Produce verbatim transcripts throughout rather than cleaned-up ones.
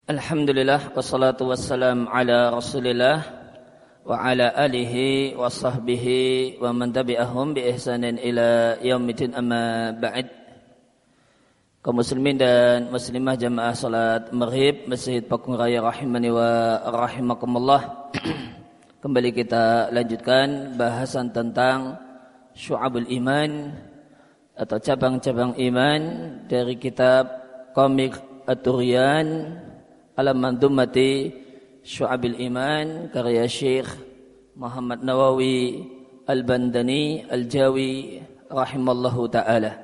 Alhamdulillah wassalatu wassalam ala Rasulillah wa ala alihi wa sahbihi wa man tabi'ahum bi ihsanin ila yaumiddin, amma ba'd. Kaum muslimin dan muslimah jamaah salat maghrib Masjid Pakung Raya rahimani wa rahimakumullah. Kembali kita lanjutkan bahasan tentang syu'abul iman atau cabang-cabang iman dari kitab Komik At-Turiyan Alam Mandumati Syu'abil Iman karya Syekh Muhammad Nawawi Al-Bandani Al-Jawi rahimallahu ta'ala.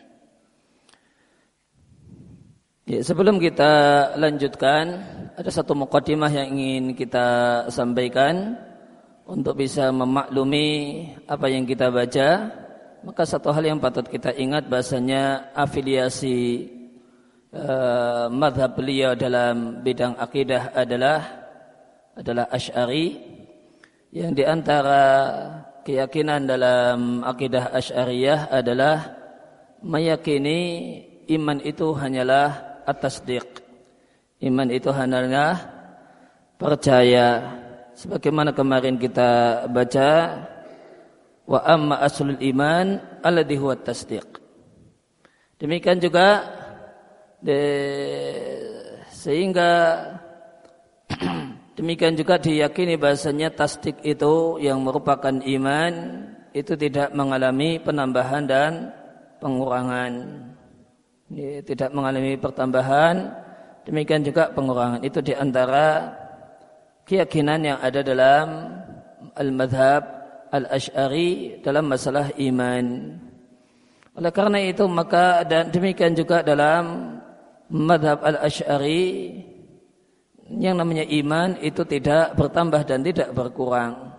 Ya, sebelum kita lanjutkan, ada satu muqaddimah yang ingin kita sampaikan untuk bisa memaklumi apa yang kita baca. Maka satu hal yang patut kita ingat bahasanya afiliasi Uh, madhab beliau dalam bidang akidah adalah adalah Asy'ari, yang diantara keyakinan dalam akidah Asy'ariyah adalah meyakini iman itu hanyalah at-tasdiq. Iman itu hanyalah percaya, sebagaimana kemarin kita baca, wa amma aslul iman alladhi huwa at-tasdiq. Demikian juga De, sehingga demikian juga diyakini bahasanya tasdik itu yang merupakan iman itu tidak mengalami penambahan dan pengurangan. Ya, tidak mengalami pertambahan, demikian juga pengurangan. Itu diantara keyakinan yang ada dalam al-madhab al-Asy'ari dalam masalah iman. Oleh karena itu maka dan demikian juga dalam madhab al-Asy'ari yang namanya iman itu tidak bertambah dan tidak berkurang.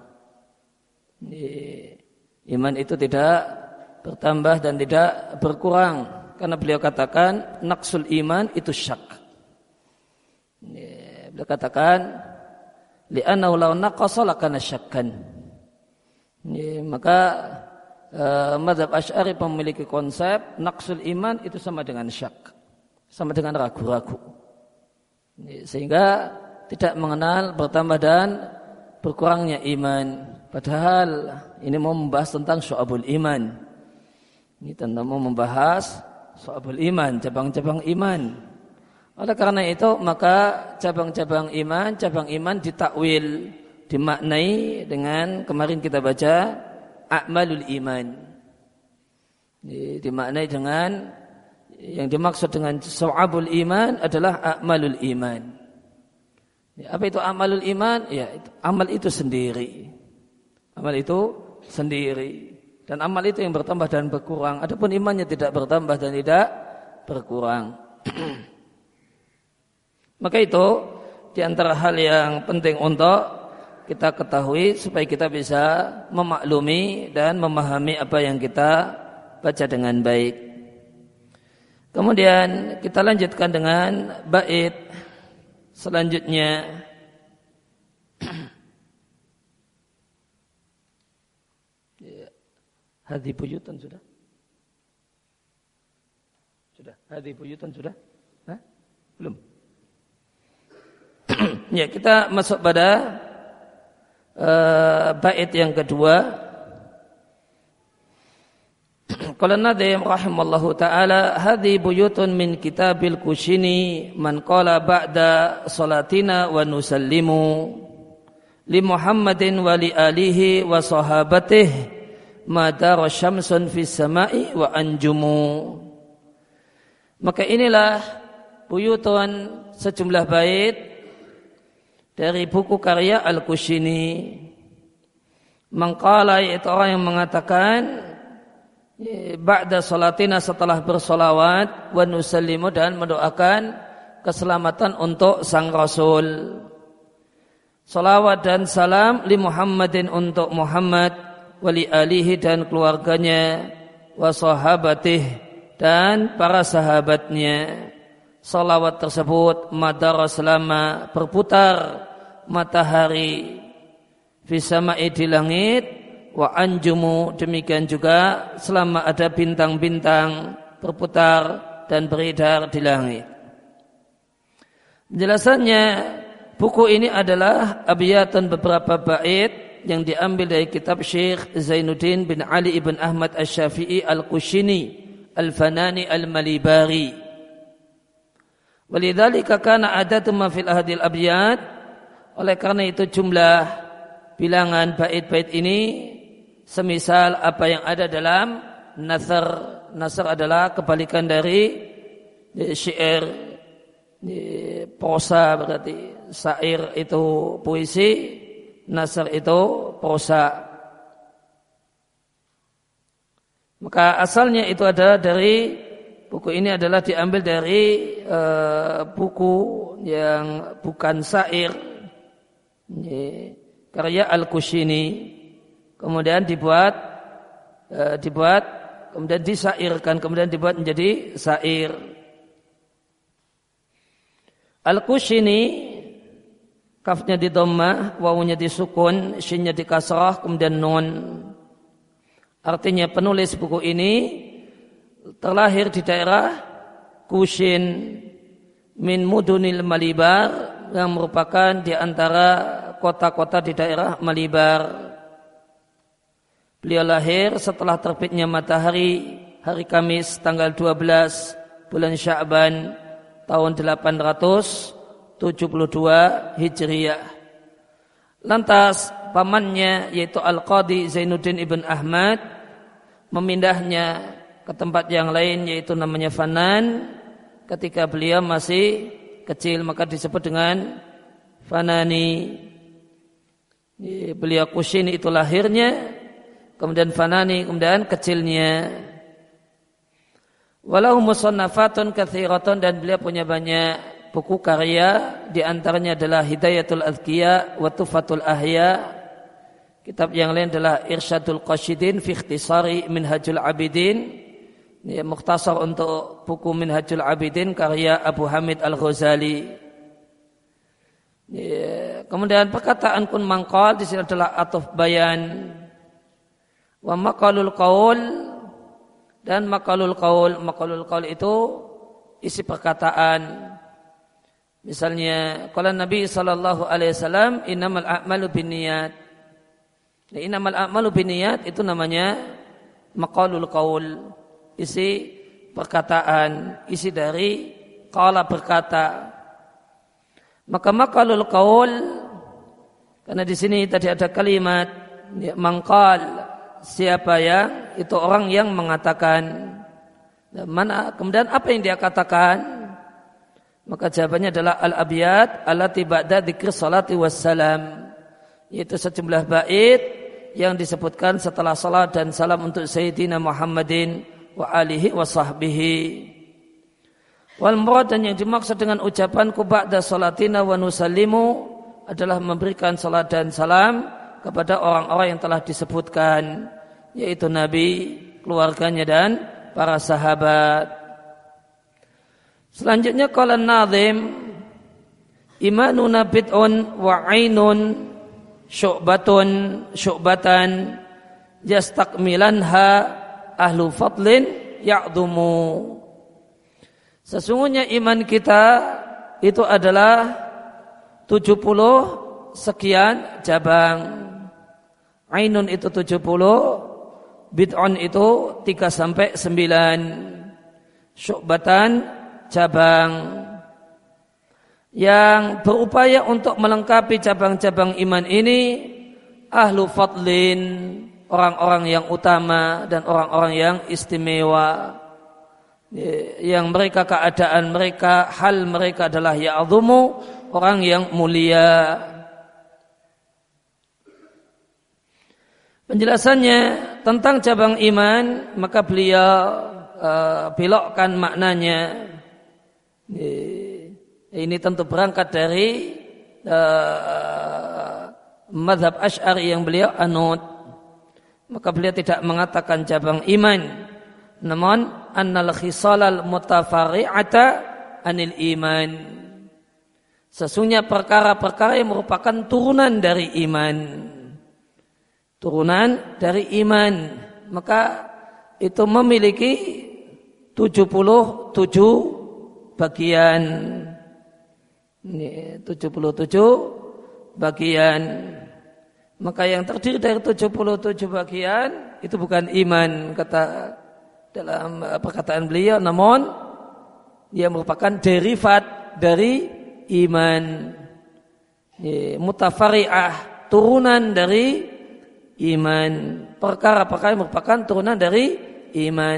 Iman itu tidak bertambah dan tidak berkurang, karena beliau katakan naqsul iman itu syak. Beliau katakan li'annahu law naqasa lakana syakkan. Maka uh, madhab Asy'ari memiliki konsep naqsul iman itu sama dengan syak, sama dengan ragu-ragu, sehingga tidak mengenal bertambah dan berkurangnya iman. Padahal ini mau membahas tentang syu'abul iman. Ini tentang mau membahas syu'abul iman, cabang-cabang iman. Oleh karena itu maka cabang-cabang iman, cabang iman ditakwil, dimaknai dengan kemarin kita baca a'malul iman. Dimaknai dengan yang dimaksud dengan syu'abul iman adalah a'malul iman. Ya, apa itu amalul iman? Ya, itu, amal itu sendiri. Amal itu sendiri. Dan amal itu yang bertambah dan berkurang. Adapun imannya tidak bertambah dan tidak berkurang. Maka itu di antara hal yang penting untuk kita ketahui supaya kita bisa memaklumi dan memahami apa yang kita baca dengan baik. Kemudian kita lanjutkan dengan bait selanjutnya. Hadhi buyutan sudah? Sudah. Hadhi buyutan sudah? Hah? Belum. Ya, kita masuk pada uh, bait yang kedua. Qala Nadhim rahimallahu ta'ala hadhi buyutun min kitabil kushini man qala ba'da salatina wa nusallimu li Muhammadin wa li alihi wa sahabatih madara syamsun fis sama'i wa anjumu. Maka inilah buyutun, sejumlah bait dari buku karya Al-Kushini. Mangqala, yaitu orang yang mengatakan ba'da salatina, setelah bersolawat, wa nusallimu, dan mendoakan keselamatan untuk sang Rasul. Salawat dan salam li Muhammadin, untuk Muhammad, wa li alihi, dan keluarganya, wa sahabatih, dan para sahabatnya. Salawat tersebut madara, selama berputar matahari, fi sama'i, di langit, wa anjumu, demikian juga selama ada bintang-bintang berputar dan beredar di langit. Penjelasannya, buku ini adalah abiyatan beberapa bait yang diambil dari kitab Syekh Zainuddin bin Ali ibn Ahmad Asy-Syafi'i Al-Qushini Al-Fanani Al-Malibari. Walidzalika kana adatu ma fil ahadil abyad, oleh karena itu jumlah bilangan bait-bait ini semisal apa yang ada dalam nasr. Nasr adalah kebalikan dari syair. Prosa berarti syair itu puisi, nasr itu prosa. Maka asalnya itu adalah dari buku ini adalah diambil dari uh, buku yang bukan syair, karya Al-Qushini, kemudian dibuat uh, dibuat kemudian disyairkan, kemudian dibuat menjadi syair. Al-Qushini, kafnya di dhammah, wawunya di sukun, shinnya di kasrah, kemudian nun. Artinya penulis buku ini terlahir di daerah Kushin min mudunil Malibar, yang merupakan di antara kota-kota di daerah Malibar. Beliau lahir setelah terbitnya matahari hari Kamis tanggal dua belas bulan Sya'ban tahun delapan ratus tujuh puluh dua Hijriyah. Lantas pamannya yaitu Al-Qadi Zainuddin ibn Ahmad memindahnya ke tempat yang lain yaitu namanya Fanan ketika beliau masih kecil, maka disebut dengan Fanani. Beliau Qushini itu lahirnya, kemudian Fanani kemudian kecilnya. Walau musannafatun katsiratun, dan beliau punya banyak buku karya, di antaranya adalah Hidayatul Adhkiya wa Tufatul Ahya. Kitab yang lain adalah Irsyadul Qasidin fi Ikhtisari Minhajul Abidin. Ini mukhtasar untuk buku Minhajul Abidin karya Abu Hamid Al-Ghazali. Ya, kemudian perkataan kun mangqal di sini adalah atuf bayan. Wa maqalul qaul, dan maqalul qaul, maqalul qaul itu isi perkataan. Misalnya qala Nabi sallallahu alaihi wasallam innamal a'malu binniyat. Nah, innamal a'malu binniyat itu namanya maqalul qaul, isi perkataan, isi dari qala berkata. Maka maqalul qaul, karena di sini tadi ada kalimat ya, mangqal, siapa yang itu orang yang mengatakan. Mana kemudian apa yang dia katakan? Maka jawabannya adalah al-abyad allati ba'da dzikr salati wassalam, yaitu sejumlah bait yang disebutkan setelah salat dan salam untuk Sayyidina Muhammadin wa alihi wa sahbihi. Wal murad, dan yang dimaksud dengan ucapan ku ba'da salatina wa nusallimu adalah memberikan salat dan salam kepada orang-orang yang telah disebutkan, yaitu Nabi, keluarganya dan para sahabat. Selanjutnya qala an-nazim imanuna bid'un wa 'ainun syu'batun syu'batan yastakmilanha ahlu fadlin ya'dhumu. Sesungguhnya iman kita itu adalah tujuh puluh sekian cabang. Ainun itu tujuh puluh, bid'un itu tiga sampai sembilan, syu'batan cabang. Yang berupaya untuk melengkapi cabang-cabang iman ini ahlu fadlin, orang-orang yang utama dan orang-orang yang istimewa, yang mereka keadaan mereka, hal mereka adalah ya'dhumu, orang yang mulia. Penjelasannya tentang cabang iman, maka beliau uh, belokkan maknanya. Ini tentu berangkat dari uh, mazhab Asy'ari yang beliau anut. Maka beliau tidak mengatakan cabang iman, namun annal khisalal mutafari'ata anil iman. Sesungguhnya perkara-perkara yang merupakan turunan dari iman. Turunan dari iman. Maka itu memiliki tujuh puluh tujuh bagian. Ini tujuh puluh tujuh bagian. Maka yang terdiri dari tujuh puluh tujuh bagian itu bukan iman kata dalam perkataan beliau, namun ia merupakan derivat dari iman. Mutafari'ah, turunan dari iman. Perkara-perkara yang merupakan turunan dari iman.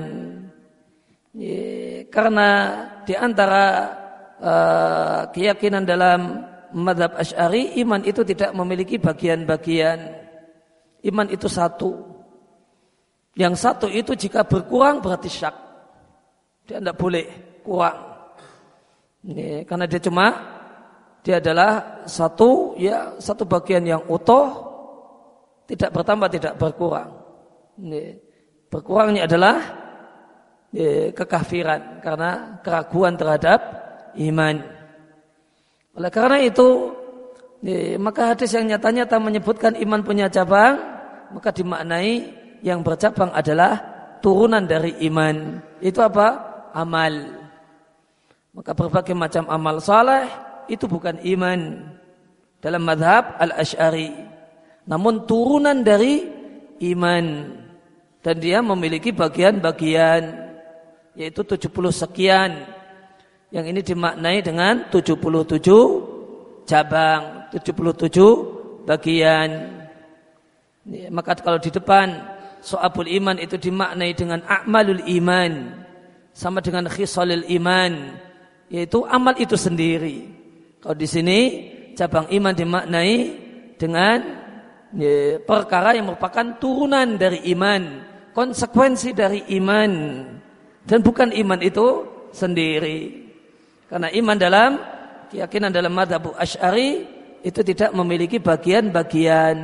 Karena di antara uh, keyakinan dalam mazhab Asy'ari, iman itu tidak memiliki bagian-bagian. Iman itu satu. Yang satu itu jika berkurang berarti syak. Dia tidak boleh kurang. Ini, karena dia cuma dia adalah satu ya satu bagian yang utuh, tidak bertambah, tidak berkurang. Ini, berkurangnya adalah ya, kekafiran karena keraguan terhadap iman. Oleh karena itu, ya, maka hadis yang nyata-nyata menyebutkan iman punya cabang, maka dimaknai yang bercabang adalah turunan dari iman. Itu apa? Amal. Maka berbagai macam amal saleh itu bukan iman dalam mazhab Al-Asy'ari, namun turunan dari iman, dan dia memiliki bagian-bagian, yaitu tujuh puluh sekian. Yang ini dimaknai dengan tujuh puluh tujuh cabang, tujuh puluh tujuh bagian. Maka kalau di depan so'abul iman itu dimaknai dengan a'malul iman, sama dengan khisalil iman, yaitu amal itu sendiri. Kalau di sini cabang iman dimaknai dengan ya, perkara yang merupakan turunan dari iman, konsekuensi dari iman, dan bukan iman itu sendiri. Karena iman dalam keyakinan dalam mazhab Asy'ari itu tidak memiliki bagian-bagian.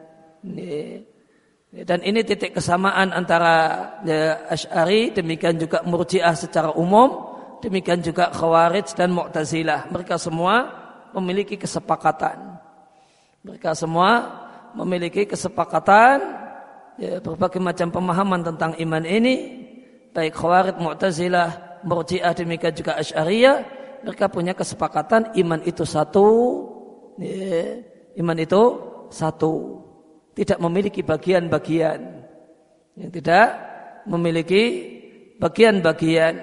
Dan ini titik kesamaan antara ya, Asy'ari, demikian juga Murji'ah secara umum, demikian juga Khawarij dan Mu'tazilah. Mereka semua memiliki kesepakatan. Mereka semua memiliki kesepakatan ya, berbagai macam pemahaman tentang iman ini, baik Khawarij, Mu'tazilah, Murji'ah, demikian juga Asy'ariyah. Mereka punya kesepakatan iman itu satu, ya, iman itu satu, tidak memiliki bagian-bagian, yang tidak memiliki bagian-bagian.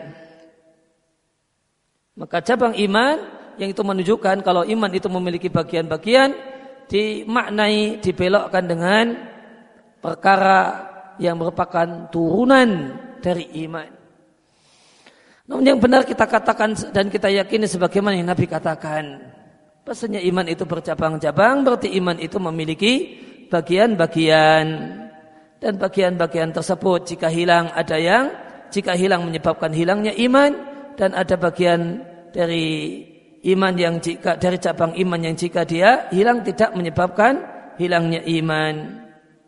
Maka cabang iman yang itu menunjukkan kalau iman itu memiliki bagian-bagian dimaknai, dibelokkan dengan perkara yang merupakan turunan dari iman. Namun yang benar kita katakan dan kita yakini sebagaimana yang Nabi katakan, bahasanya iman itu bercabang-cabang, berarti iman itu memiliki bagian-bagian, dan bagian-bagian tersebut jika hilang ada yang jika hilang menyebabkan hilangnya iman, dan ada bagian dari iman yang jika dari cabang iman yang jika dia hilang tidak menyebabkan hilangnya iman.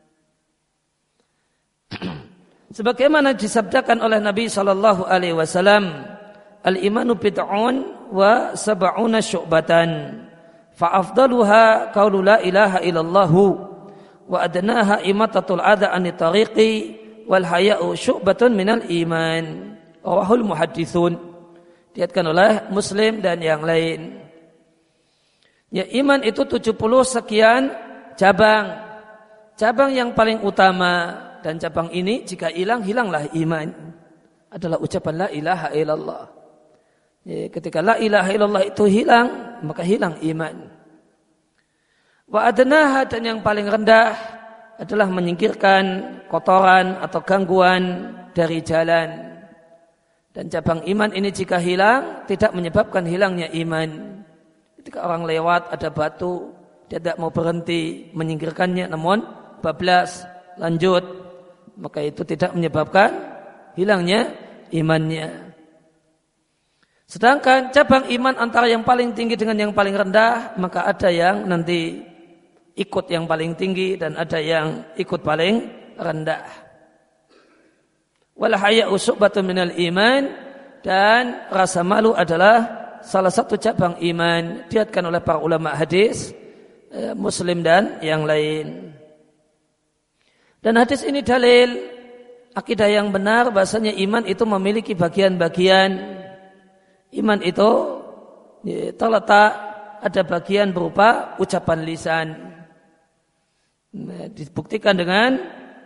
Sebagaimana disabdakan oleh Nabi sallallahu alaihi wasallam, al-imanu bid'un wa sab'una syu'batan, fa afdaluha qaulu la ilaha illallah wa adnaha imatatul adha anit tariqi wal haya'u syu'batun minal iman. Rawahul muhadditsun. Diriwayatkan oleh Muslim dan yang lain. Ya, iman itu tujuh puluh sekian cabang. Cabang yang paling utama dan cabang ini jika hilang, hilanglah iman, adalah ucapan la ilaha illallah. Ya, ketika la ilaha illallah itu hilang, maka hilang iman. Wa adnaha, dan yang paling rendah adalah menyingkirkan kotoran atau gangguan dari jalan. Dan cabang iman ini jika hilang, tidak menyebabkan hilangnya iman. Ketika orang lewat ada batu, dia tidak mau berhenti menyingkirkannya, namun bablas lanjut, maka itu tidak menyebabkan hilangnya imannya. Sedangkan cabang iman antara yang paling tinggi dengan yang paling rendah, maka ada yang nanti ikut yang paling tinggi dan ada yang ikut paling rendah. Wal haya'u syu'batun minal iman, dan rasa malu adalah salah satu cabang iman. Diriwayatkan oleh para ulama hadis, Muslim dan yang lain. Dan hadis ini dalil akidah yang benar bahasanya iman itu memiliki bagian-bagian. Iman itu terletak ada bagian berupa ucapan lisan. Nah, dibuktikan dengan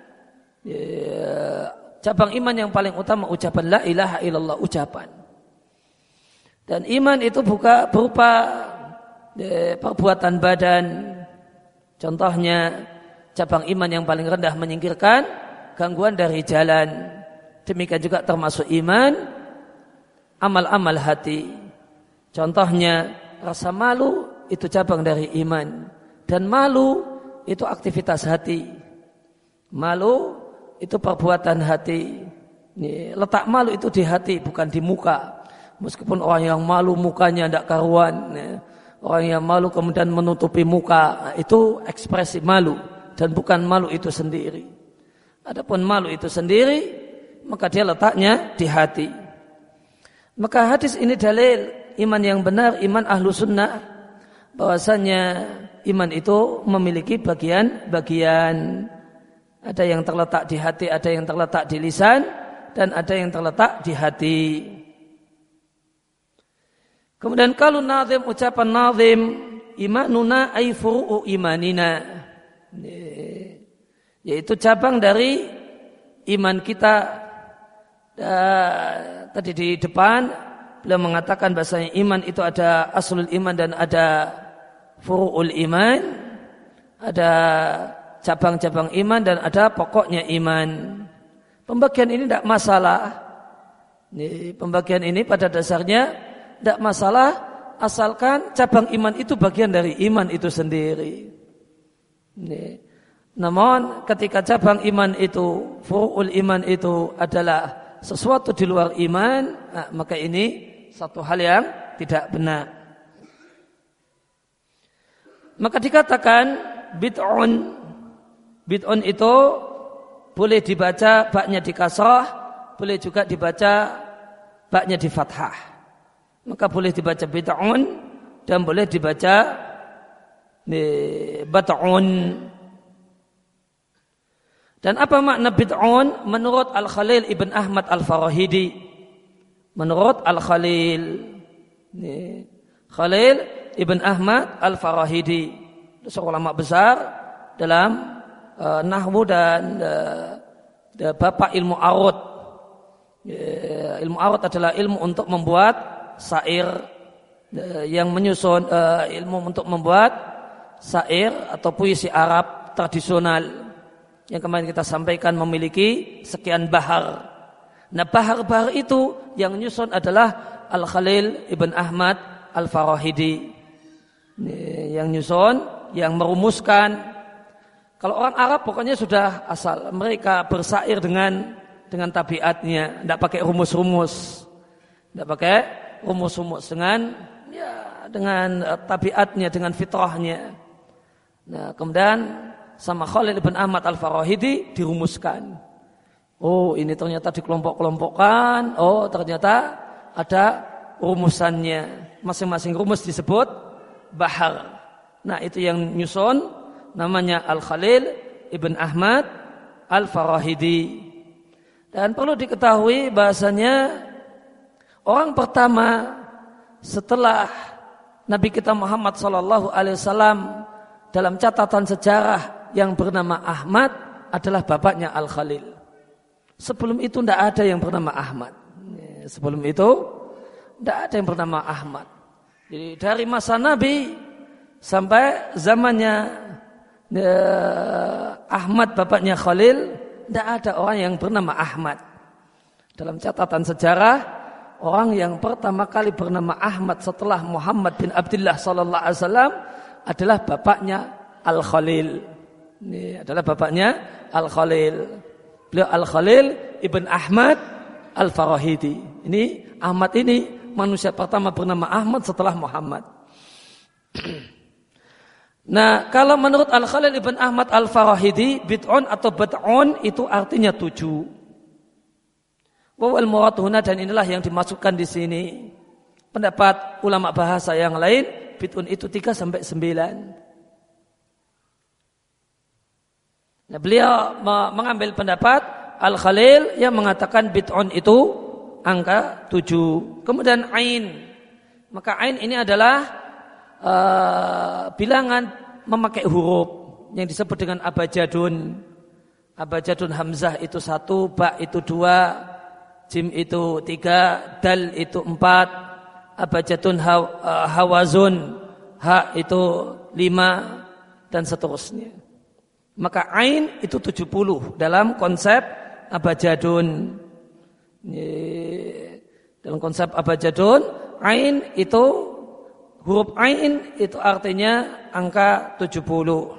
ya, cabang iman yang paling utama ucapan la ilaha illallah, ucapan. Dan iman itu buka, berupa ya, perbuatan badan. Contohnya cabang iman yang paling rendah menyingkirkan gangguan dari jalan. Demikian juga termasuk iman amal-amal hati. Contohnya rasa malu itu cabang dari iman. Dan malu itu aktivitas hati. Malu itu perbuatan hati. Letak malu itu di hati, bukan di muka. Meskipun orang yang malu mukanya tidak karuan, orang yang malu kemudian menutupi muka, itu ekspresi malu dan bukan malu itu sendiri. Adapun malu itu sendiri, maka dia letaknya di hati. Maka hadis ini dalil iman yang benar, iman ahlu sunnah, bahwasanya iman itu memiliki bagian-bagian. Ada yang terletak di hati, ada yang terletak di lisan, dan ada yang terletak di hati. Kemudian kalau nazim, ucapan nazim, imanuna ay furu'u imanina, yaitu cabang dari iman kita. Dan tadi di depan beliau mengatakan bahasanya iman itu ada aslul iman dan ada furu'ul iman, ada cabang-cabang iman dan ada pokoknya iman. Pembagian ini tidak masalah. Ini, pembagian ini pada dasarnya tidak masalah, asalkan cabang iman itu bagian dari iman itu sendiri. Ini. Namun ketika cabang iman itu, furu'ul iman itu adalah sesuatu di luar iman, nah, maka ini satu hal yang tidak benar. Maka dikatakan bid'un. Bid'un itu boleh dibaca baknya di kasrah, boleh juga dibaca baknya di fathah. Maka boleh dibaca bid'un dan boleh dibaca bat'un. Dan apa makna bid'un? Menurut Al-Khalil Ibn Ahmad Al-Farahidi. Menurut Al-Khalil Khalil Ibn Ahmad Al-Farahidi, seorang ulama besar dalam uh, nahwu dan uh, bapak ilmu arud. Uh, ilmu arud adalah ilmu untuk membuat syair uh, yang menyusun uh, ilmu untuk membuat syair atau puisi Arab tradisional yang kemarin kita sampaikan memiliki sekian bahar. Nah, bahar-bahar itu yang menyusun adalah Al-Khalil Ibn Ahmad Al-Farahidi. Yang nyusun, yang merumuskan. Kalau orang Arab pokoknya sudah asal mereka bersyair dengan dengan tabiatnya, tidak pakai rumus-rumus, tidak pakai rumus-rumus dengan ya dengan tabiatnya, dengan fitrahnya. Nah, kemudian sama Khalil Ibn Ahmad Al-Farahidi dirumuskan. Oh, ini ternyata dikelompok-kelompokkan. Oh, ternyata ada rumusannya. Masing-masing rumus disebut bahar. Nah, itu yang nyusun namanya Al-Khalil Ibn Ahmad Al-Farahidi. Dan perlu diketahui bahasanya orang pertama setelah Nabi kita Muhammad sallallahu alaihi wasallam dalam catatan sejarah yang bernama Ahmad adalah bapaknya Al-Khalil. Sebelum itu tidak ada yang bernama Ahmad. Sebelum itu tidak ada yang bernama Ahmad. Jadi dari masa Nabi sampai zamannya eh, Ahmad bapaknya Khalil, tidak ada orang yang bernama Ahmad. Dalam catatan sejarah, orang yang pertama kali bernama Ahmad setelah Muhammad bin Abdullah sallallahu alaihi wasallam adalah bapaknya Al-Khalil. Ini adalah bapaknya Al-Khalil. Beliau Al-Khalil Ibn Ahmad Al-Farahidi. Ini Ahmad ini manusia pertama bernama Ahmad setelah Muhammad. Nah, kalau menurut Al-Khalil Ibn Ahmad Al-Farahidi, bid'un atau bat'un itu artinya tujuh. Wawal murad huna, dan inilah yang dimasukkan di sini. Pendapat ulama bahasa yang lain, bid'un itu tiga sampai sembilan. Nah, beliau mengambil pendapat Al-Khalil yang mengatakan bid'un itu angka tujuh. Kemudian ain. Maka ain ini adalah uh, bilangan memakai huruf yang disebut dengan abajadun. Abajadun hamzah itu satu, ba itu dua, jim itu tiga, dal itu empat, abajadun haw, uh, hawazun, ha itu lima, dan seterusnya. Maka ain itu tujuh puluh dalam konsep abajadun. Dalam konsep abajadun, ain itu huruf ain itu artinya angka tujuh puluh.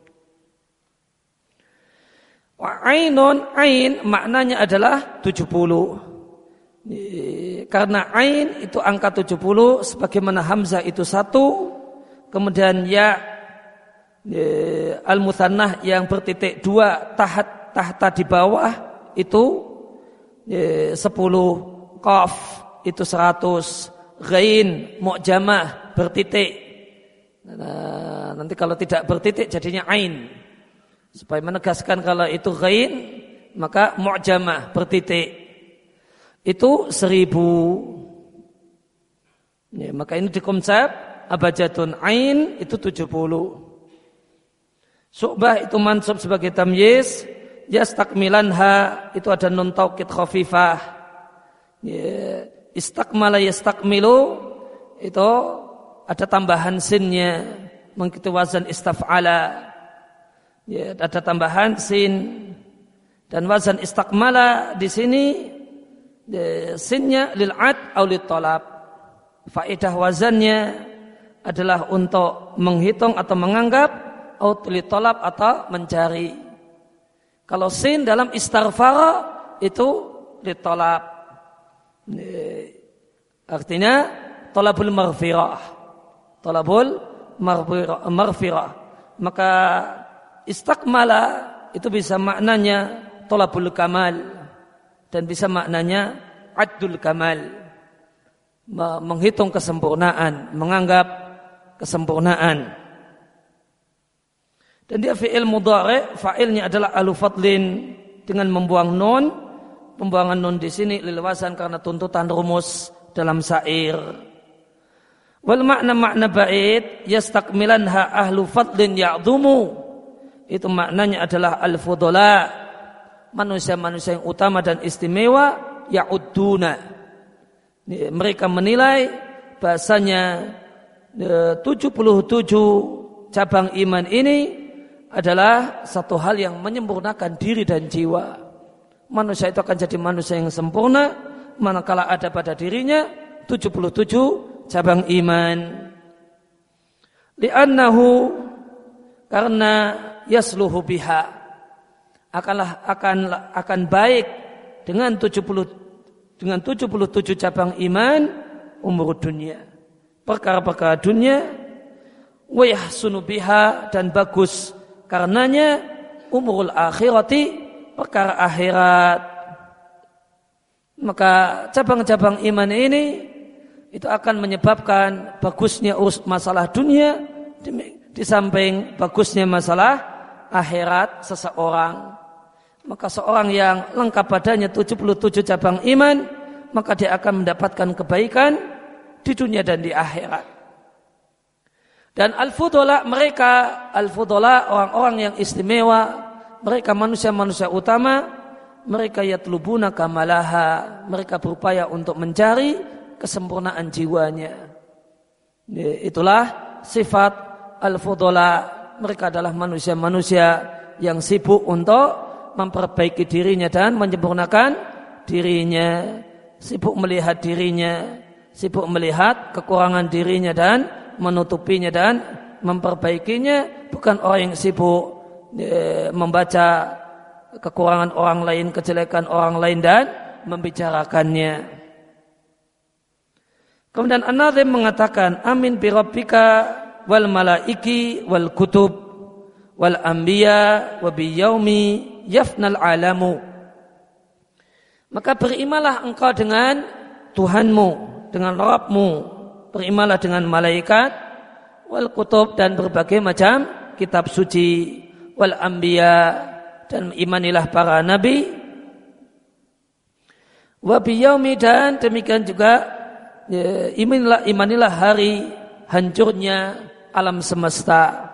Wa ainun, ain maknanya adalah tujuh puluh. Karena ain itu angka tujuh puluh, sebagaimana hamzah itu satu, kemudian ya al-muthannah yang bertitik dua tahat tahta di bawah itu sepuluh, qaf itu seratus, ghain mu'jamah bertitik. Nah, nanti kalau tidak bertitik jadinya ain. Supaya menegaskan kalau itu ghain, maka mu'jamah bertitik itu seribu. Ya, maka ini dikonsep abajadun ain itu tujuh puluh. Su'bah itu mansub sebagai tamyiz, yastakmilanha itu ada nun taukid khafifah. Ya, istakmala yastakmilu itu ada tambahan sinnya mengikuti wazan istaf'ala. Ya, ada tambahan sin, dan wazan istakmala di sini ya, sinnya lil ad atau lit talab. Faedah wazannya adalah untuk menghitung atau menganggap, atau lit talab atau mencari. Kalau sin dalam istighfar itu lit talab. Ya, artinya talabul maghfirah. Talabul maghfirah. Maka istakmala itu bisa maknanya tolabul kamal dan bisa maknanya addul kamal, menghitung kesempurnaan, menganggap kesempurnaan. Dan dia fi'il mudhari', fa'ilnya adalah alu fadlin dengan membuang nun. Pembuangan nun di sini lil wazan karena tuntutan rumus dalam syair. Wal makna makna bait yastakmilanha ahlu fadlin ya'dhumu. Itu maknanya adalah al-fudala, manusia-manusia yang utama dan istimewa, ya'udduna. Mereka menilai bahasanya tujuh puluh tujuh cabang iman ini adalah satu hal yang menyempurnakan diri dan jiwa. Manusia itu akan jadi manusia yang sempurna manakala ada pada dirinya tujuh puluh tujuh cabang iman. Li'annahu, karena yasluhu biha, akanlah akan akan baik dengan tujuh puluh dengan tujuh puluh tujuh cabang iman umur dunia, perkara-perkara dunia, wa yahsunu biha, dan bagus karenanya umurul akhirati, perkara akhirat. Maka cabang-cabang iman ini itu akan menyebabkan bagusnya urus masalah dunia di samping bagusnya masalah akhirat seseorang. Maka seorang yang lengkap padanya tujuh puluh tujuh cabang iman, maka dia akan mendapatkan kebaikan di dunia dan di akhirat. Dan al-fudala, mereka al-fudala, orang-orang yang istimewa, mereka manusia-manusia utama, mereka yatlubuna kamalaha, mereka berupaya untuk mencari kesempurnaan jiwanya. Itulah sifat al-fudala. Mereka adalah manusia-manusia yang sibuk untuk memperbaiki dirinya dan menyempurnakan dirinya, sibuk melihat dirinya, sibuk melihat kekurangan dirinya dan menutupinya dan memperbaikinya, bukan orang yang sibuk e, membaca kekurangan orang lain, kejelekan orang lain dan membicarakannya. Kemudian An-Nazim mengatakan, amin bi rabbika wal malaiki wal kutub wal anbiya wa bi yaumi yafnal alamu. Maka berimalah engkau dengan Tuhanmu, dengan Rabbmu, berimalah dengan malaikat, wal kutub, dan berbagai macam kitab suci, wal anbiya, dan imanilah para nabi, wa biyaumi, dan demikian juga ya, imanilah, imanilah hari hancurnya alam semesta.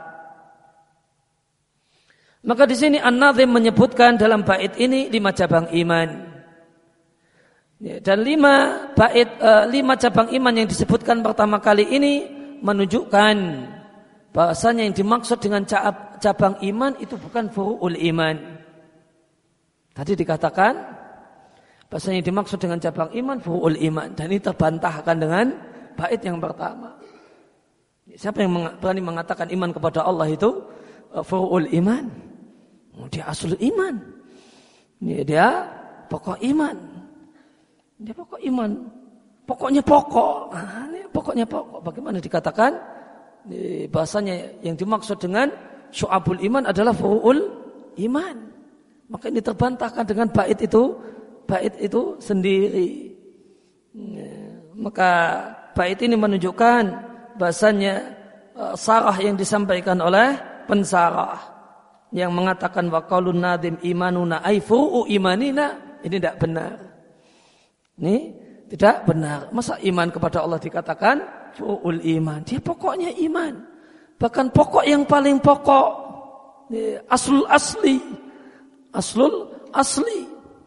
Maka di sini An-Nazim menyebutkan dalam bait ini lima cabang iman. Ya, dan lima bait uh, lima cabang iman yang disebutkan pertama kali ini menunjukkan bahasanya yang dimaksud dengan cabang iman itu bukan furu'ul iman. Tadi dikatakan bahasanya yang dimaksud dengan cabang iman furu'ul iman, dan ini terbantahkan dengan bait yang pertama. Siapa yang berani mengatakan iman kepada Allah itu uh, furu'ul iman? Dia asul iman. Dia, dia pokok iman. Dia pokok iman. Pokoknya pokok. Nah, ini pokoknya pokok. Bagaimana dikatakan? Bahasanya yang dimaksud dengan syu'abul iman adalah furu'ul iman. Maka ini terbantahkan dengan bait itu, bait itu sendiri. Maka bait ini menunjukkan bahasanya sarah yang disampaikan oleh pensarah yang mengatakan wa qaulun nadim imanuna ay furu'u imanina, ini tidak benar. Ini tidak benar. Masa iman kepada Allah dikatakan furu'ul iman? Dia pokoknya iman. Bahkan pokok yang paling pokok, aslul asli. Aslul asli.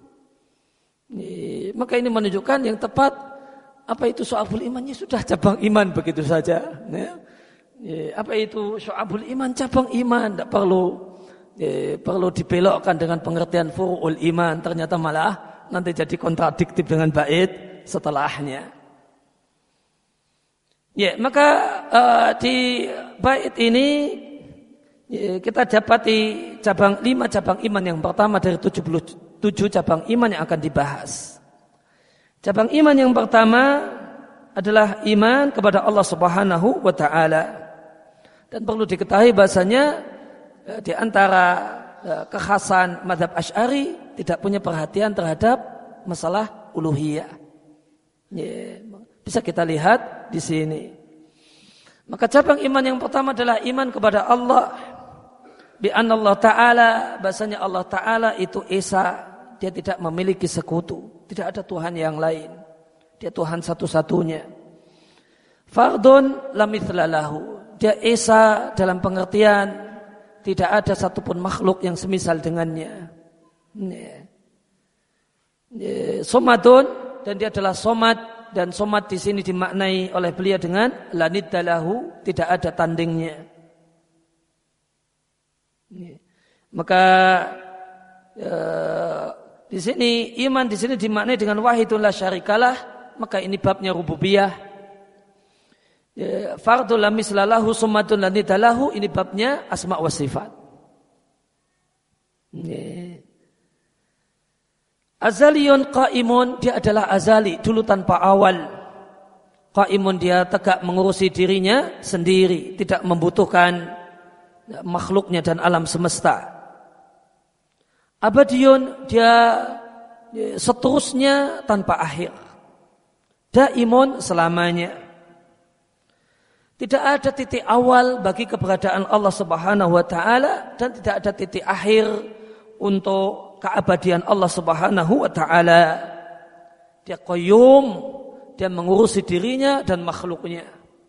Maka ini menunjukkan yang tepat apa itu syu'abul imannya sudah cabang iman begitu saja. Apa itu syu'abul iman? Cabang iman, tidak perlu Eh, perlu dibelokkan dengan pengertian furu'ul iman, ternyata malah nanti jadi kontradiktif dengan bait setelahnya. Ya, maka uh, di bait ini ya, kita dapati cabang lima cabang iman yang pertama dari tujuh puluh tujuh cabang iman yang akan dibahas. Cabang iman yang pertama adalah iman kepada Allah Subhanahu wa taala. Dan perlu diketahui bahasanya di antara kekhasan mazhab Asy'ari tidak punya perhatian terhadap masalah uluhiyah. Ya, bisa kita lihat di sini. Maka cabang iman yang pertama adalah iman kepada Allah. Bi anna Allah Ta'ala, bahasanya Allah Ta'ala itu Esa, dia tidak memiliki sekutu, tidak ada Tuhan yang lain. Dia Tuhan satu-satunya. Fardun la mithla lahu. Dia Esa dalam pengertian tidak ada satupun makhluk yang semisal dengannya. Somadun, dan dia adalah somad, dan somad di sini dimaknai oleh beliau dengan la nidda lahu, tidak ada tandingnya. Maka eh, di sini iman di sini dimaknai dengan wahidun la syarikalah, maka ini babnya rububiyah. Fardul la mislalahu sumadun la nidalahu, ini babnya asma wa sifat. Azaliyun qaimun, dia adalah azali, dulu tanpa awal. Qaimun, dia tegak mengurusi dirinya sendiri, tidak membutuhkan makhluknya dan alam semesta. Abadiyun, dia seterusnya tanpa akhir. Daimun, selamanya. Tidak ada titik awal bagi keberadaan Allah Subhanahu wa taala, dan tidak ada titik akhir untuk keabadian Allah Subhanahu wa taala. Dia qayyum, dia mengurusi dirinya dan makhluknya.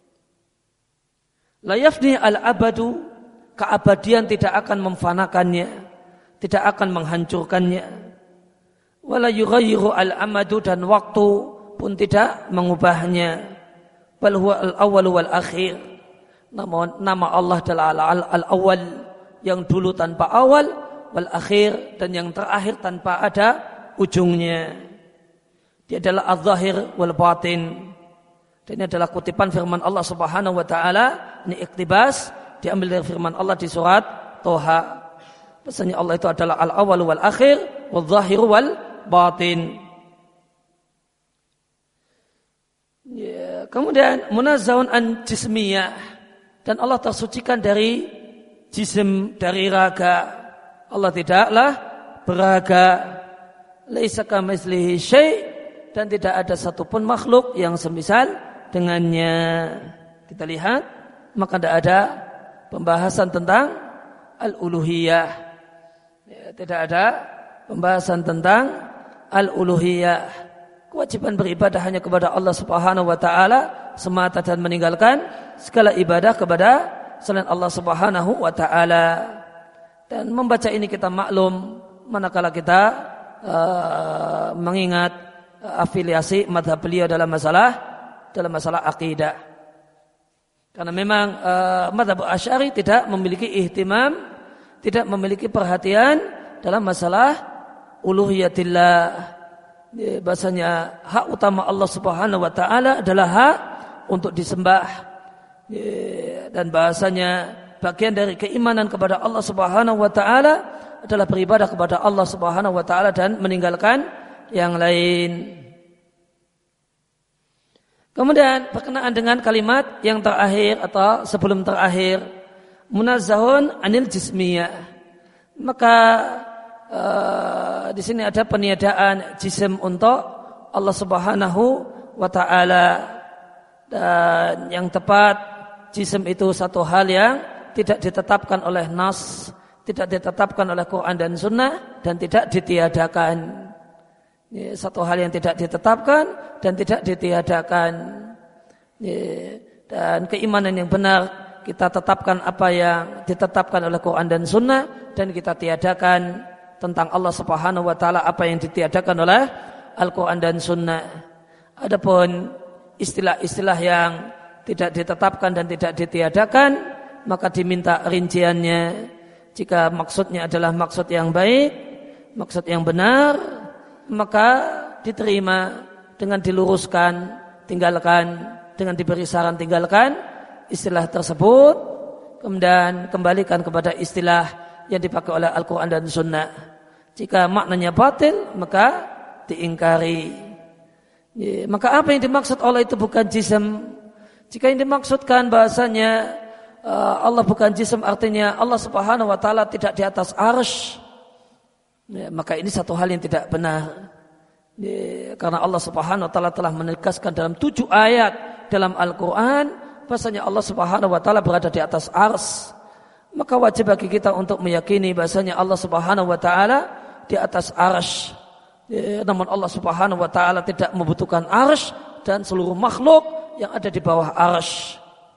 La yafni al-abadu, keabadian tidak akan memfanakannya, tidak akan menghancurkannya. Wala yughayyiru al-amadu, dan waktu pun tidak mengubahnya. Bal huwa al-awwal wal akhir. Nama, nama Allah adalah al-awwal, yang dulu tanpa awal, wal akhir, dan yang terakhir tanpa ada ujungnya. Dia adalah az-zahir wal batin. Dan ini adalah kutipan firman Allah Subhanahu wa taala, ini iktibas, diambil dari firman Allah di surat Toha. Pesannya Allah itu adalah al-awwal wal akhir, wal zahir wal batin. Ya, kemudian munazzahun an jismiyah, dan Allah tersucikan dari jisim, dari raga. Allah tidaklah beraga. Laisa kamitslihi syai', dan tidak ada satupun makhluk yang semisal dengannya. Kita lihat, maka tidak ada pembahasan tentang al-uluhiyah. Ya, tidak ada pembahasan tentang al-uluhiyah. kewajiban beribadah hanya kepada Allah Subhanahu wa taala semata dan meninggalkan segala ibadah kepada selain Allah Subhanahu wa taala. Dan membaca ini kita maklum manakala kita uh, mengingat uh, afiliasi madhab beliau dalam masalah dalam masalah akidah. Karena memang uh, madhab Asy'ari tidak memiliki ihtimam, tidak memiliki perhatian dalam masalah uluhiyatillah. Bahasanya hak utama Allah Subhanahu wa taala adalah hak untuk disembah, dan bahasanya bagian dari keimanan kepada Allah Subhanahu wa taala adalah beribadah kepada Allah Subhanahu wa taala dan meninggalkan yang lain. Kemudian berkenaan dengan kalimat yang terakhir atau sebelum terakhir, munazzahun anil jismiyah, maka Uh, di sini ada peniadaan jisim untuk Allah Subhanahu wa taala, dan yang tepat jisim itu satu hal yang tidak ditetapkan oleh nas, tidak ditetapkan oleh Quran dan Sunnah, dan tidak ditiadakan. Ini satu hal yang tidak ditetapkan dan tidak ditiadakan. Ini, dan keimanan yang benar kita tetapkan apa yang ditetapkan oleh Quran dan Sunnah, dan kita tiadakan tentang Allah Subhanahu wa taala apa yang ditiadakan oleh Al-Quran dan Sunnah. Adapun istilah-istilah yang tidak ditetapkan dan tidak ditiadakan, maka diminta rinciannya. Jika maksudnya adalah maksud yang baik, maksud yang benar, maka diterima dengan diluruskan, tinggalkan, dengan diberi saran tinggalkan istilah tersebut, kemudian kembalikan kepada istilah yang dipakai oleh Al-Quran dan Sunnah. Jika maknanya batil, maka diingkari. Ya, maka apa yang dimaksud Allah itu bukan jisim. Jika yang dimaksudkan bahasanya uh, Allah bukan jisim, artinya Allah Subhanahu wa taala tidak di atas arsy, ya, maka ini satu hal yang tidak benar. Ya, karena Allah Subhanahu wa taala telah menegaskan dalam tujuh ayat dalam Al-Quran bahasanya Allah Subhanahu wa taala berada di atas arsy. Maka wajib bagi kita untuk meyakini bahasanya Allah Subhanahu wa taala di atas arsy. Ya, namun Allah Subhanahu wa taala tidak membutuhkan arsy dan seluruh makhluk yang ada di bawah arsy.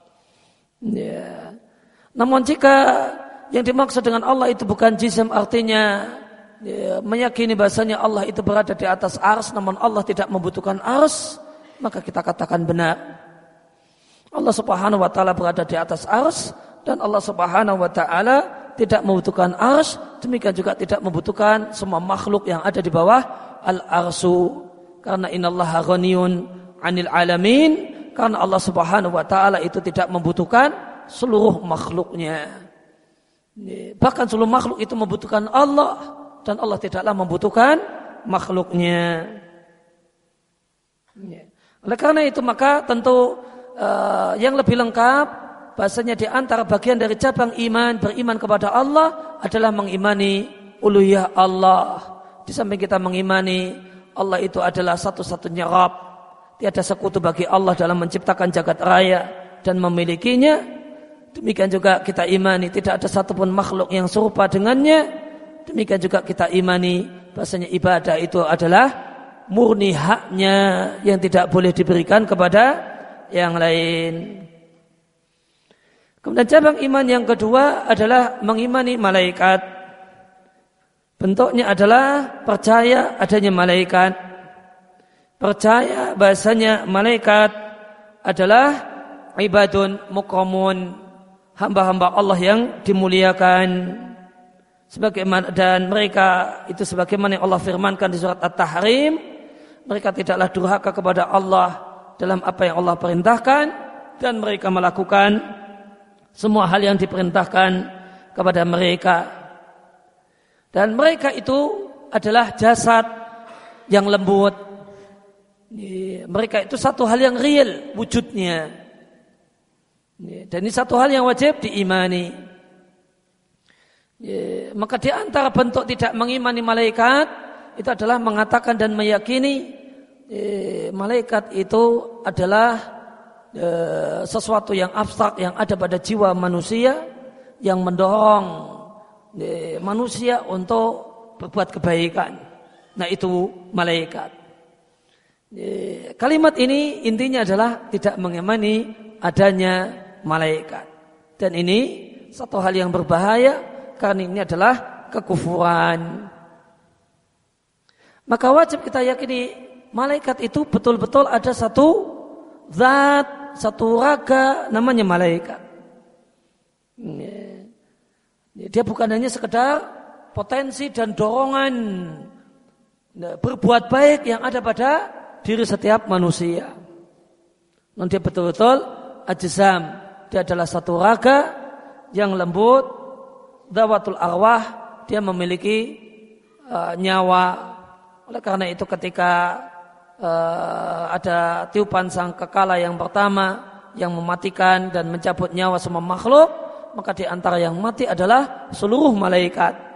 Ya. Namun jika yang dimaksud dengan Allah itu bukan jisim, artinya ya, meyakini bahasanya Allah itu berada di atas arsy namun Allah tidak membutuhkan arsy, maka kita katakan benar. Allah Subhanahu wa taala berada di atas arsy dan Allah Subhanahu wa taala tidak membutuhkan arsy, demikian juga tidak membutuhkan semua makhluk yang ada di bawah al-arsy. Karena innallaha ghaniyun 'anil alamin, karena Allah Subhanahu wa taala itu tidak membutuhkan seluruh makhluknya. Bahkan seluruh makhluk itu membutuhkan Allah, dan Allah tidaklah membutuhkan makhluknya. Oleh karena itu maka tentu uh, yang lebih lengkap bahasanya di antara bagian dari cabang iman, beriman kepada Allah adalah mengimani uluhiyah Allah. Di samping kita mengimani Allah itu adalah satu-satunya Rabb, tiada sekutu bagi Allah dalam menciptakan jagat raya dan memilikinya. Demikian juga kita imani tidak ada satupun makhluk yang serupa dengannya. Demikian juga kita imani bahasanya ibadah itu adalah murni haknya yang tidak boleh diberikan kepada yang lain. Kemudian cabang iman yang kedua adalah mengimani malaikat. Bentuknya adalah percaya adanya malaikat. Percaya bahasanya malaikat adalah ibadun mukramun, hamba-hamba Allah yang dimuliakan. Sebagaimana dan mereka itu sebagaimana yang Allah firmankan di surat At-Tahrim, mereka tidaklah durhaka kepada Allah dalam apa yang Allah perintahkan, dan mereka melakukan semua hal yang diperintahkan kepada mereka. Dan mereka itu adalah jasad yang lembut. Mereka itu satu hal yang real wujudnya. Dan ini satu hal yang wajib diimani. Maka di antara bentuk tidak mengimani malaikat itu adalah mengatakan dan meyakini malaikat itu adalah sesuatu yang abstrak yang ada pada jiwa manusia yang mendorong manusia untuk berbuat kebaikan. Nah itu malaikat. Kalimat ini intinya adalah tidak mengimani adanya malaikat. Dan ini satu hal yang berbahaya karena ini adalah kekufuran. Maka wajib kita yakini malaikat itu betul-betul ada satu zat, satu raga namanya malaikat. Dia bukan hanya sekedar potensi dan dorongan berbuat baik yang ada pada diri setiap manusia. Non dia betul-betul ajzam. Dia adalah satu raga yang lembut, dawatul arwah, dia memiliki uh, nyawa. Oleh karena itu ketika uh, ada tiupan sangkakala yang pertama yang mematikan dan mencabut nyawa semua makhluk, maka di antara yang mati adalah seluruh malaikat.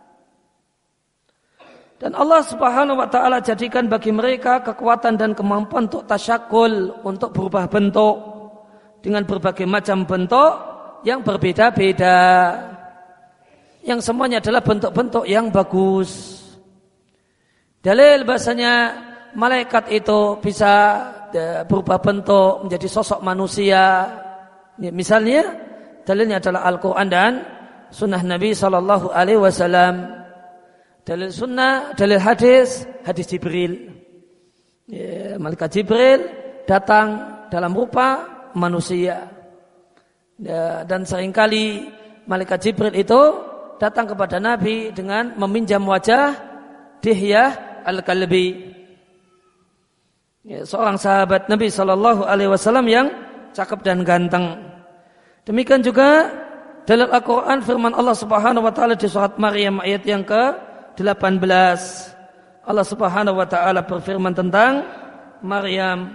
Dan Allah Subhanahu wa taala jadikan bagi mereka kekuatan dan kemampuan untuk tasyakul, untuk berubah bentuk dengan berbagai macam bentuk yang berbeda-beda. Yang semuanya adalah bentuk-bentuk yang bagus. Dalil bahasanya malaikat itu bisa berubah bentuk menjadi sosok manusia. Misalnya dalilnya adalah Al-Quran dan sunnah Nabi sallallahu alaihi wasallam. Dalil sunnah, dalil hadis, hadis Jibril. Ya, malaikat Jibril datang dalam rupa manusia. Ya, dan seringkali malaikat Jibril itu datang kepada Nabi dengan meminjam wajah Dihyah Al-Kalbi. Ya, seorang sahabat Nabi sallallahu alaihi wasallam yang cakep dan ganteng. Demikian juga dalil Al-Quran firman Allah Subhanahu wa taala di surat Maryam ayat yang ke delapan belas. Allah Subhanahu wa taala berfirman tentang Maryam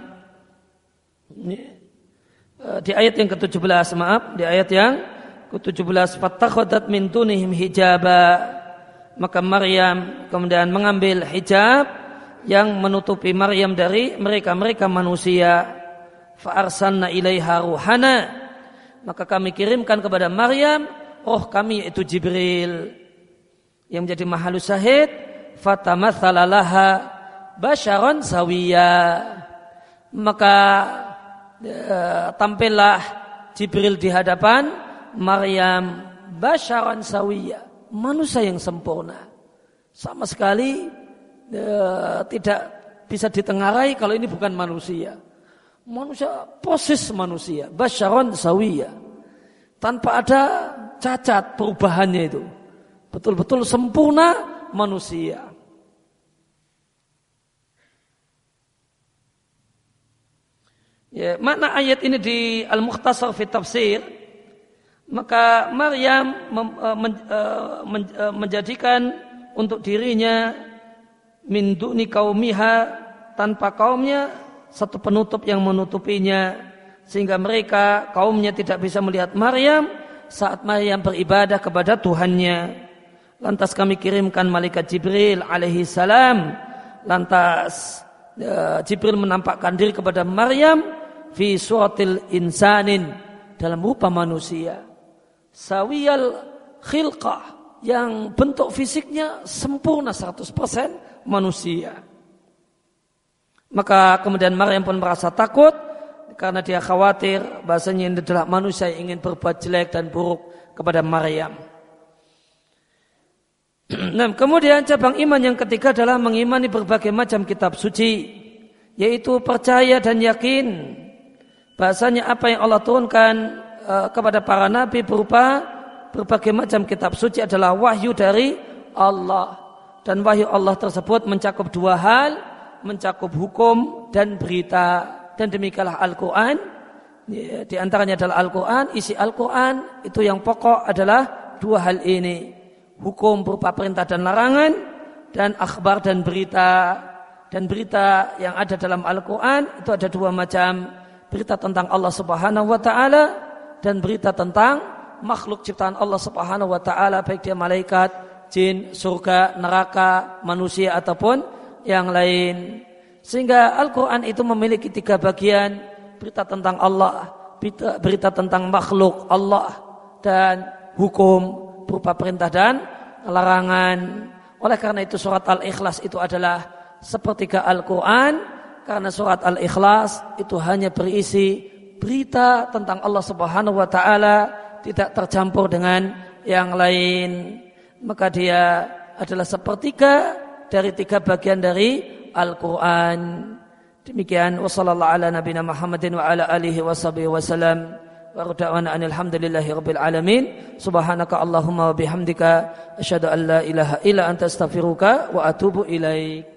di ayat yang ke tujuh belas, maaf, di ayat yang ke tujuh belas, fattakhadat min dunihim hijaba, maka Maryam kemudian mengambil hijab yang menutupi Maryam dari mereka-mereka manusia. Fa arsalna ilaiha ruhana, maka kami kirimkan kepada Maryam roh kami yaitu Jibril. Yang menjadi mahalus syahid, fatamatsala laha basyaran sawiya, maka e, tampillah Jibril di hadapan Maryam basyaran sawiya, manusia yang sempurna, sama sekali e, tidak bisa ditengarai kalau ini bukan manusia. Manusia proses manusia basyaran sawiya, tanpa ada cacat perubahannya itu. Betul-betul sempurna manusia. Ya, makna ayat ini di Al-Mukhtasar fi Tafsir, maka Maryam mem, men, men, menjadikan untuk dirinya min duni qaumiha, tanpa kaumnya, satu penutup yang menutupinya, sehingga mereka kaumnya tidak bisa melihat Maryam saat Maryam beribadah kepada Tuhannya. Lantas kami kirimkan malaikat Jibril alaihi salam. Lantas uh, Jibril menampakkan diri kepada Maryam fi suratil insanin, dalam rupa manusia. Sawiyal khilqah, yang bentuk fisiknya sempurna seratus persen manusia. Maka kemudian Maryam pun merasa takut karena dia khawatir bahasanya ini adalah manusia yang ingin berbuat jelek dan buruk kepada Maryam. Nah, kemudian cabang iman yang ketiga adalah mengimani berbagai macam kitab suci, yaitu percaya dan yakin bahasanya apa yang Allah turunkan uh, kepada para nabi berupa berbagai macam kitab suci adalah wahyu dari Allah, dan wahyu Allah tersebut mencakup dua hal, mencakup hukum dan berita. Dan demikianlah Al-Quran, di antaranya adalah Al-Quran. Isi Al-Quran itu yang pokok adalah dua hal ini, hukum berupa perintah dan larangan, dan akhbar dan berita. Dan berita yang ada dalam Al-Quran itu ada dua macam, berita tentang Allah Subhanahu wa taala dan berita tentang makhluk ciptaan Allah Subhanahu wa taala, baik dia malaikat, jin, surga, neraka, manusia ataupun yang lain. Sehingga Al-Quran itu memiliki tiga bagian, berita tentang Allah, berita, berita tentang makhluk Allah, dan hukum berupa perintah dan larangan. Oleh karena itu surat Al-Ikhlas itu adalah sepertiga Al-Quran, Karena surat Al-Ikhlas itu hanya berisi berita tentang Allah Subhanahu wa taala, tidak tercampur dengan yang lain. Maka dia adalah sepertiga dari tiga bagian dari Al-Quran. Demikian wa sallallahu ala nabiyina Muhammadin wa ala alihi wa sahbihi wa sallam. Wa rada'ana alhamdulillahi rabbil alamin. Subhanaka Allahumma wa bihamdika asyhadu an la ilaha illa anta astaghfiruka wa atubu ilaik.